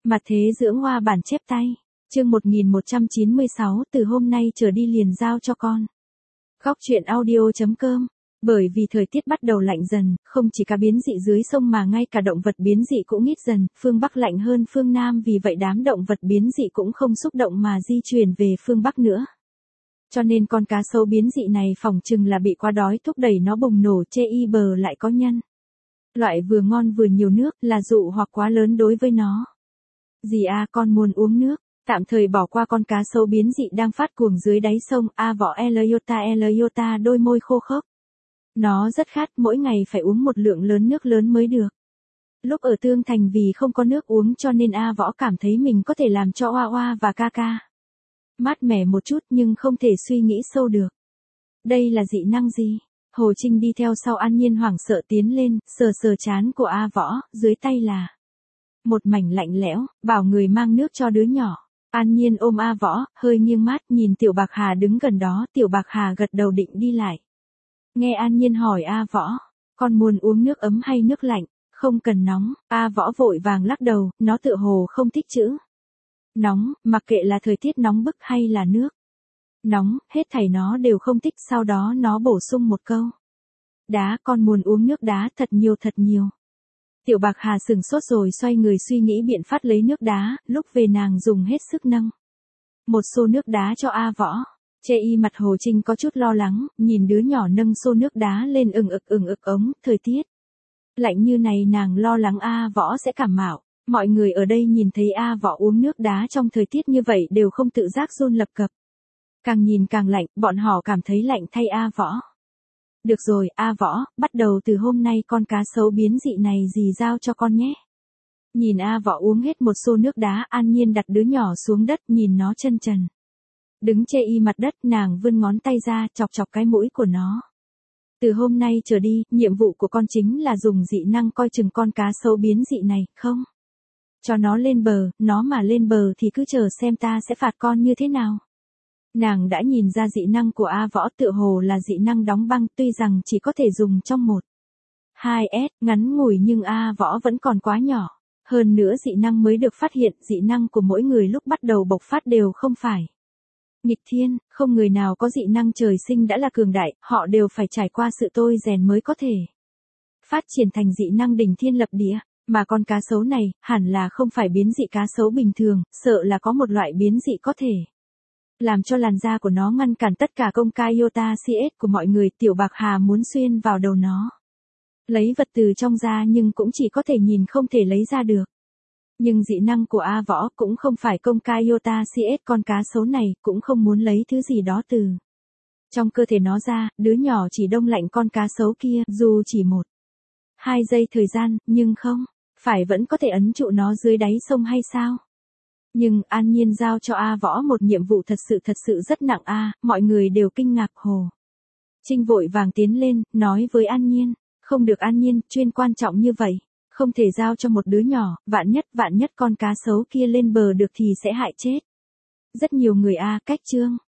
Mặt thế dưỡng hoa bản chép tay. Chương 1196, từ hôm nay trở đi liền giao cho con. Góc truyện audio.com. Bởi vì thời tiết bắt đầu lạnh dần, không chỉ cả biến dị dưới sông mà ngay cả động vật biến dị cũng ít dần, phương Bắc lạnh hơn phương Nam, vì vậy đám động vật biến dị cũng không xúc động mà di chuyển về phương Bắc nữa. Cho nên con cá sấu biến dị này phỏng chừng là bị quá đói thúc đẩy nó bùng nổ chê y bờ lại có nhân. Loại vừa ngon vừa nhiều nước là dụ hoặc quá lớn đối với nó. Dì con muốn uống nước. Tạm thời bỏ qua con cá sấu biến dị đang phát cuồng dưới đáy sông, vỏ Eliota đôi môi khô khốc. Nó rất khát, mỗi ngày phải uống một lượng lớn nước lớn mới được. Lúc ở Tương Thành vì không có nước uống cho nên võ cảm thấy mình có thể làm cho Oa Oa và Ca mát mẻ một chút nhưng không thể suy nghĩ sâu được. Đây là dị năng gì? Hồ Trinh đi theo sau An Nhiên hoảng sợ tiến lên, sờ trán của võ, dưới tay là một mảnh lạnh lẽo, bảo người mang nước cho đứa nhỏ. An Nhiên ôm võ, hơi nghiêng mắt nhìn Tiểu Bạc Hà đứng gần đó, Tiểu Bạc Hà gật đầu định đi lại. Nghe An Nhiên hỏi võ, con muốn uống nước ấm hay nước lạnh, không cần nóng, võ vội vàng lắc đầu, nó tựa hồ không thích chữ nóng, mặc kệ là thời tiết nóng bức hay là nước nóng, hết thảy nó đều không thích, sau đó nó bổ sung một câu. Đá, con muốn uống nước đá thật nhiều thật nhiều. Tiểu Bạc Hà sừng sốt rồi xoay người suy nghĩ biện pháp lấy nước đá, lúc về nàng dùng hết sức nâng một xô nước đá cho võ. Chê y mặt Hồ Trinh có chút lo lắng, nhìn đứa nhỏ nâng xô nước đá lên ừng ực ống, thời tiết lạnh như này nàng lo lắng võ sẽ cảm mạo. Mọi người ở đây nhìn thấy võ uống nước đá trong thời tiết như vậy đều không tự giác run lập cập. Càng nhìn càng lạnh, bọn họ cảm thấy lạnh thay võ. Được rồi, võ, bắt đầu từ hôm nay con cá sấu biến dị này dì giao cho con nhé. Nhìn võ uống hết một xô nước đá, An Nhiên đặt đứa nhỏ xuống đất nhìn nó chân trần. Đứng chê y mặt đất, nàng vươn ngón tay ra, chọc cái mũi của nó. Từ hôm nay trở đi, nhiệm vụ của con chính là dùng dị năng coi chừng con cá sấu biến dị này, không? Cho nó lên bờ, nó mà lên bờ thì cứ chờ xem ta sẽ phạt con như thế nào. Nàng đã nhìn ra dị năng của võ tựa hồ là dị năng đóng băng, tuy rằng chỉ có thể dùng trong 1-2S, ngắn ngủi nhưng võ vẫn còn quá nhỏ. Hơn nữa dị năng mới được phát hiện, dị năng của mỗi người lúc bắt đầu bộc phát đều không phải nghịch thiên, không người nào có dị năng trời sinh đã là cường đại, họ đều phải trải qua sự tôi rèn mới có thể phát triển thành dị năng đỉnh thiên lập địa. Mà con cá sấu này, hẳn là không phải biến dị cá sấu bình thường, sợ là có một loại biến dị có thể làm cho làn da của nó ngăn cản tất cả công ca iota CS của mọi người. Tiểu Bạc Hà muốn xuyên vào đầu nó, lấy vật từ trong da nhưng cũng chỉ có thể nhìn không thể lấy ra được. Nhưng dị năng của võ cũng không phải công ca iota CS, con cá sấu này cũng không muốn lấy thứ gì đó từ trong cơ thể nó ra, đứa nhỏ chỉ đông lạnh con cá sấu kia, dù chỉ 1-2 giây thời gian, nhưng không phải vẫn có thể ấn trụ nó dưới đáy sông hay sao? Nhưng An Nhiên giao cho võ một nhiệm vụ thật sự rất nặng mọi người đều kinh ngạc. Hồ Trinh vội vàng tiến lên, nói với An Nhiên, không được An Nhiên, chuyên quan trọng như vậy, không thể giao cho một đứa nhỏ, vạn nhất con cá sấu kia lên bờ được thì sẽ hại chết rất nhiều người cách chương.